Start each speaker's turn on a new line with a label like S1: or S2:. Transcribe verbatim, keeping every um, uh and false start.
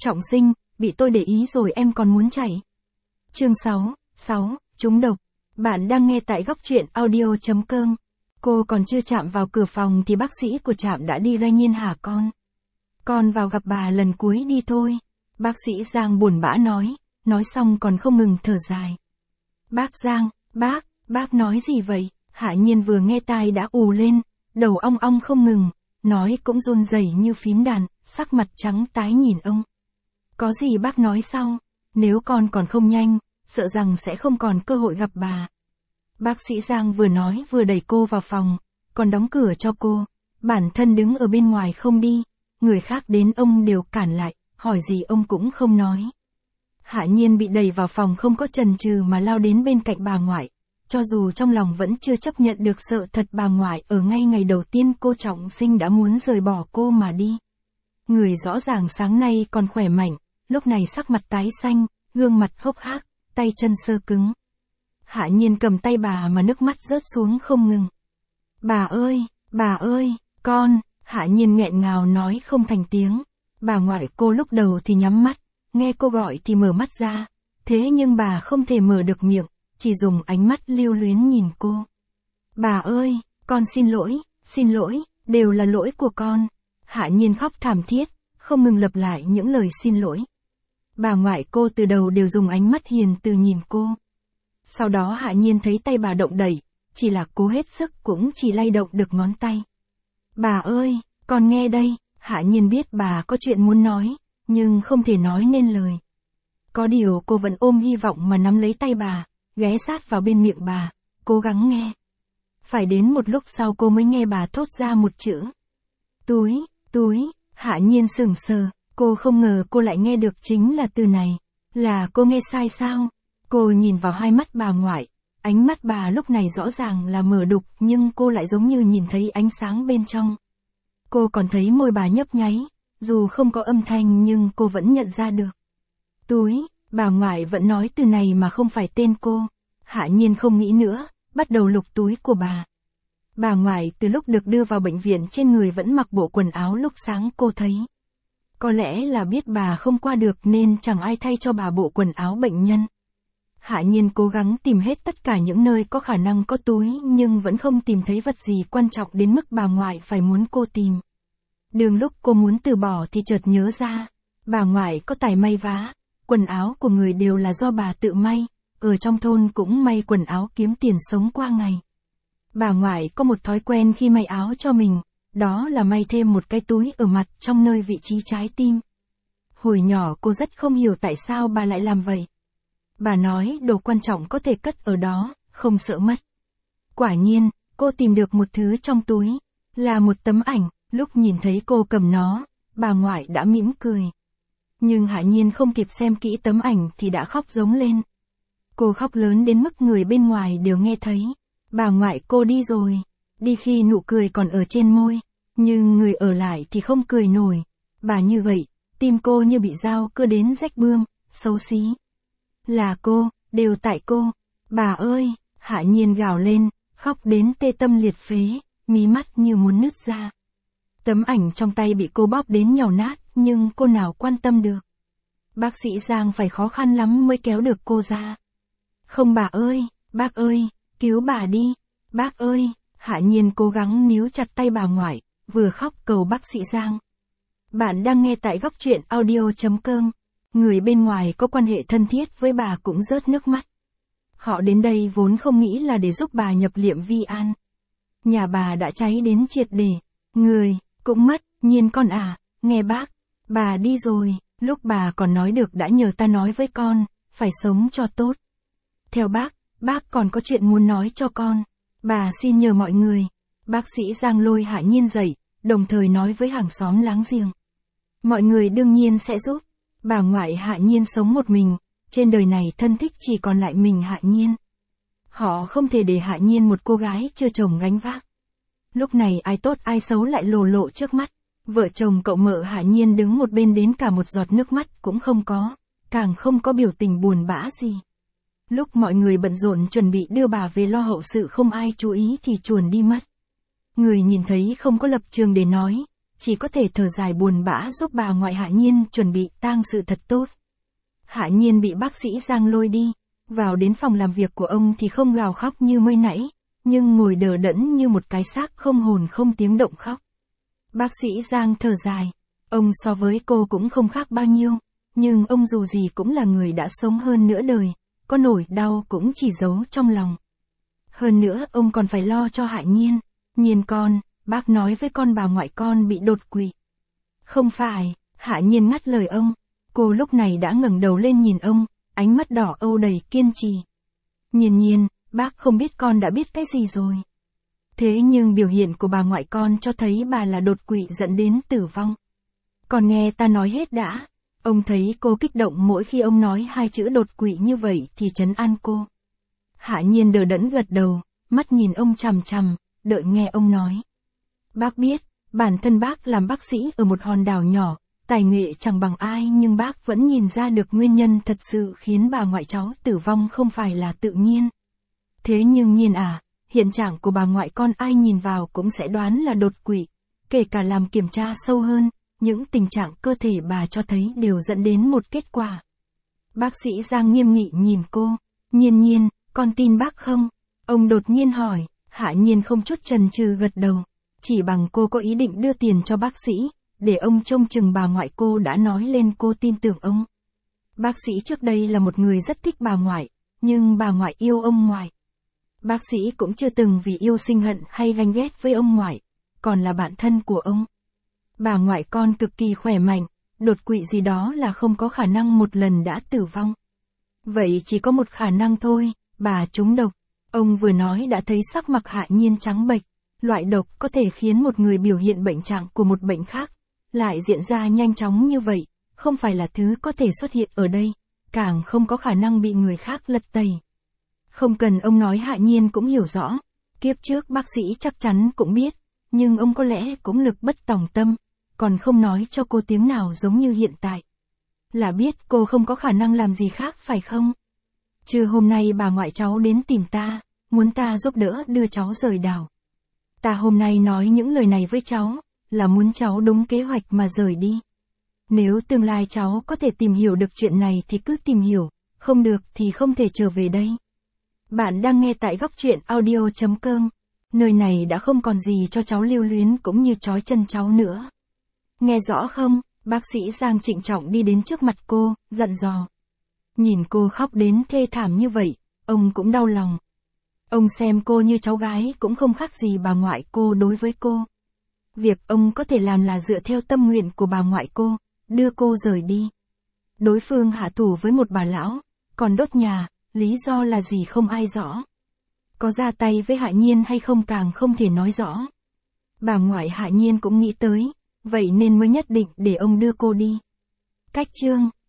S1: Trọng Sinh, bị tôi để ý rồi em còn muốn chạy. Chương sáu, sáu, trúng độc. Bạn đang nghe tại góc truyện audio chấm com. Cô còn chưa chạm vào cửa phòng thì bác sĩ của trạm đã đi ra. Nhiên hả con? Con vào gặp bà lần cuối đi thôi. Bác sĩ Giang buồn bã nói, nói xong còn không ngừng thở dài. Bác Giang, bác, bác nói gì vậy? Hạ Nhiên vừa nghe tai đã ù lên, đầu ong ong không ngừng, nói cũng run rẩy như phím đàn, sắc mặt trắng tái nhìn ông. Có gì bác nói sau? Nếu con còn không nhanh, sợ rằng sẽ không còn cơ hội gặp bà. Bác sĩ Giang vừa nói vừa đẩy cô vào phòng, còn đóng cửa cho cô. Bản thân đứng ở bên ngoài không đi, người khác đến ông đều cản lại, hỏi gì ông cũng không nói. Hạ Nhiên bị đẩy vào phòng không có chần chừ mà lao đến bên cạnh bà ngoại. Cho dù trong lòng vẫn chưa chấp nhận được sợ thật, bà ngoại ở ngay ngày đầu tiên cô Trọng Sinh đã muốn rời bỏ cô mà đi. Người rõ ràng sáng nay còn khỏe mạnh, lúc này sắc mặt tái xanh, gương mặt hốc hác, tay chân sơ cứng. Hạ Nhiên cầm tay bà mà nước mắt rớt xuống không ngừng. Bà ơi, bà ơi, con, Hạ Nhiên nghẹn ngào nói không thành tiếng. Bà ngoại cô lúc đầu thì nhắm mắt, nghe cô gọi thì mở mắt ra, thế nhưng bà không thể mở được miệng, chỉ dùng ánh mắt lưu luyến nhìn cô. Bà ơi, con xin lỗi, xin lỗi, đều là lỗi của con. Hạ Nhiên khóc thảm thiết, không ngừng lặp lại những lời xin lỗi. Bà ngoại cô từ đầu đều dùng ánh mắt hiền từ nhìn cô. Sau đó Hạ Nhiên thấy tay bà động đẩy, chỉ là cố hết sức cũng chỉ lay động được ngón tay. Bà ơi, con nghe đây. Hạ Nhiên biết bà có chuyện muốn nói, nhưng không thể nói nên lời. Có điều cô vẫn ôm hy vọng mà nắm lấy tay bà, ghé sát vào bên miệng bà, cố gắng nghe. Phải đến một lúc sau cô mới nghe bà thốt ra một chữ. Túi, túi. Hạ Nhiên sững sờ, cô không ngờ cô lại nghe được chính là từ này. Là cô nghe sai sao? Cô nhìn vào hai mắt bà ngoại, ánh mắt bà lúc này rõ ràng là mờ đục nhưng cô lại giống như nhìn thấy ánh sáng bên trong. Cô còn thấy môi bà nhấp nháy, dù không có âm thanh nhưng cô vẫn nhận ra được. Túi, bà ngoại vẫn nói từ này mà không phải tên cô. Hạ Nhiên không nghĩ nữa, bắt đầu lục túi của bà. Bà ngoại từ lúc được đưa vào bệnh viện trên người vẫn mặc bộ quần áo lúc sáng cô thấy. Có lẽ là biết bà không qua được nên chẳng ai thay cho bà bộ quần áo bệnh nhân. Hạ Nhiên cố gắng tìm hết tất cả những nơi có khả năng có túi nhưng vẫn không tìm thấy vật gì quan trọng đến mức bà ngoại phải muốn cô tìm. Đường lúc cô muốn từ bỏ thì chợt nhớ ra, bà ngoại có tài may vá, quần áo của người đều là do bà tự may, ở trong thôn cũng may quần áo kiếm tiền sống qua ngày. Bà ngoại có một thói quen khi may áo cho mình, đó là may thêm một cái túi ở mặt trong nơi vị trí trái tim. Hồi nhỏ cô rất không hiểu tại sao bà lại làm vậy. Bà nói đồ quan trọng có thể cất ở đó, không sợ mất. Quả nhiên, cô tìm được một thứ trong túi, là một tấm ảnh, lúc nhìn thấy cô cầm nó, bà ngoại đã mỉm cười. Nhưng Hạ Nhiên không kịp xem kỹ tấm ảnh thì đã khóc rống lên. Cô khóc lớn đến mức người bên ngoài đều nghe thấy. Bà ngoại cô đi rồi, đi khi nụ cười còn ở trên môi, nhưng người ở lại thì không cười nổi. Bà như vậy, tim cô như bị dao cưa đến rách bươm, xấu xí. Là cô, đều tại cô. Bà ơi, Hạ Nhiên gào lên, khóc đến tê tâm liệt phế, mí mắt như muốn nứt ra. Tấm ảnh trong tay bị cô bóp đến nhàu nát, nhưng cô nào quan tâm được. Bác sĩ Giang phải khó khăn lắm mới kéo được cô ra. Không bà ơi, bác ơi, cứu bà đi, bác ơi. Hạ Nhiên cố gắng níu chặt tay bà ngoại, vừa khóc cầu bác sĩ Giang. Bạn đang nghe tại góc truyện audio chấm com. Người bên ngoài có quan hệ thân thiết với bà cũng rớt nước mắt. Họ đến đây vốn không nghĩ là để giúp bà nhập liệm vi an. Nhà bà đã cháy đến triệt để, người cũng mất. Nhiên con à, nghe bác, bà đi rồi, lúc bà còn nói được đã nhờ ta nói với con, phải sống cho tốt. Theo bác, bác còn có chuyện muốn nói cho con, bà xin nhờ mọi người. Bác sĩ Giang lôi Hạ Nhiên dậy, đồng thời nói với hàng xóm láng giềng. Mọi người đương nhiên sẽ giúp. Bà ngoại Hạ Nhiên sống một mình, trên đời này thân thích chỉ còn lại mình Hạ Nhiên. Họ không thể để Hạ Nhiên một cô gái chưa chồng gánh vác. Lúc này ai tốt ai xấu lại lồ lộ trước mắt. Vợ chồng cậu mợ Hạ Nhiên đứng một bên đến cả một giọt nước mắt cũng không có, càng không có biểu tình buồn bã gì. Lúc mọi người bận rộn chuẩn bị đưa bà về lo hậu sự không ai chú ý thì chuồn đi mất. Người nhìn thấy không có lập trường để nói, chỉ có thể thở dài buồn bã giúp bà ngoại Hạ Nhiên chuẩn bị tang sự thật tốt. Hạ Nhiên bị bác sĩ Giang lôi đi, vào đến phòng làm việc của ông thì không gào khóc như mới nãy, nhưng ngồi đờ đẫn như một cái xác không hồn không tiếng động khóc. Bác sĩ Giang thở dài, ông so với cô cũng không khác bao nhiêu, nhưng ông dù gì cũng là người đã sống hơn nửa đời, có nỗi đau cũng chỉ giấu trong lòng. Hơn nữa ông còn phải lo cho Hạ Nhiên. Nhiên con, bác nói với con bà ngoại con bị đột quỵ. Không phải, Hạ Nhiên ngắt lời ông. Cô lúc này đã ngẩng đầu lên nhìn ông, ánh mắt đỏ âu đầy kiên trì. Nhiên Nhiên, bác không biết con đã biết cái gì rồi. Thế nhưng biểu hiện của bà ngoại con cho thấy bà là đột quỵ dẫn đến tử vong. Còn nghe ta nói hết đã. Ông thấy cô kích động mỗi khi ông nói hai chữ đột quỵ như vậy thì trấn an cô. Hạ Nhiên đờ đẫn gật đầu, mắt nhìn ông chằm chằm, đợi nghe ông nói. Bác biết, bản thân bác làm bác sĩ ở một hòn đảo nhỏ, tài nghệ chẳng bằng ai nhưng bác vẫn nhìn ra được nguyên nhân thật sự khiến bà ngoại cháu tử vong không phải là tự nhiên. Thế nhưng Nhiên à, hiện trạng của bà ngoại con ai nhìn vào cũng sẽ đoán là đột quỵ, kể cả làm kiểm tra sâu hơn, những tình trạng cơ thể bà cho thấy đều dẫn đến một kết quả. Bác sĩ Giang nghiêm nghị nhìn cô, Nhiên Nhiên, con tin bác không? Ông đột nhiên hỏi, Hạ Nhiên không chút chần chừ gật đầu, chỉ bằng cô có ý định đưa tiền cho bác sĩ, để ông trông chừng bà ngoại cô đã nói lên cô tin tưởng ông. Bác sĩ trước đây là một người rất thích bà ngoại, nhưng bà ngoại yêu ông ngoại. Bác sĩ cũng chưa từng vì yêu sinh hận hay ganh ghét với ông ngoại, còn là bạn thân của ông. Bà ngoại con cực kỳ khỏe mạnh, đột quỵ gì đó là không có khả năng một lần đã tử vong. Vậy chỉ có một khả năng thôi, bà trúng độc. Ông vừa nói đã thấy sắc mặt Hạ Nhiên trắng bệch, loại độc có thể khiến một người biểu hiện bệnh trạng của một bệnh khác, lại diễn ra nhanh chóng như vậy, không phải là thứ có thể xuất hiện ở đây, càng không có khả năng bị người khác lật tẩy. Không cần ông nói Hạ Nhiên cũng hiểu rõ, kiếp trước bác sĩ chắc chắn cũng biết, nhưng ông có lẽ cũng lực bất tòng tâm, còn không nói cho cô tiếng nào giống như hiện tại. Là biết cô không có khả năng làm gì khác phải không? Trưa hôm nay bà ngoại cháu đến tìm ta, muốn ta giúp đỡ đưa cháu rời đảo. Ta hôm nay nói những lời này với cháu, là muốn cháu đúng kế hoạch mà rời đi. Nếu tương lai cháu có thể tìm hiểu được chuyện này thì cứ tìm hiểu, không được thì không thể trở về đây. Bạn đang nghe tại góc truyện audio chấm com, nơi này đã không còn gì cho cháu lưu luyến cũng như trói chân cháu nữa. Nghe rõ không? Bác sĩ Giang trịnh trọng đi đến trước mặt cô, dặn dò. Nhìn cô khóc đến thê thảm như vậy, ông cũng đau lòng. Ông xem cô như cháu gái cũng không khác gì bà ngoại cô đối với cô. Việc ông có thể làm là dựa theo tâm nguyện của bà ngoại cô, đưa cô rời đi. Đối phương hạ thủ với một bà lão, còn đốt nhà, lý do là gì không ai rõ. Có ra tay với Hạ Nhiên hay không càng không thể nói rõ. Bà ngoại Hạ Nhiên cũng nghĩ tới, vậy nên mới nhất định để ông đưa cô đi. Cách chương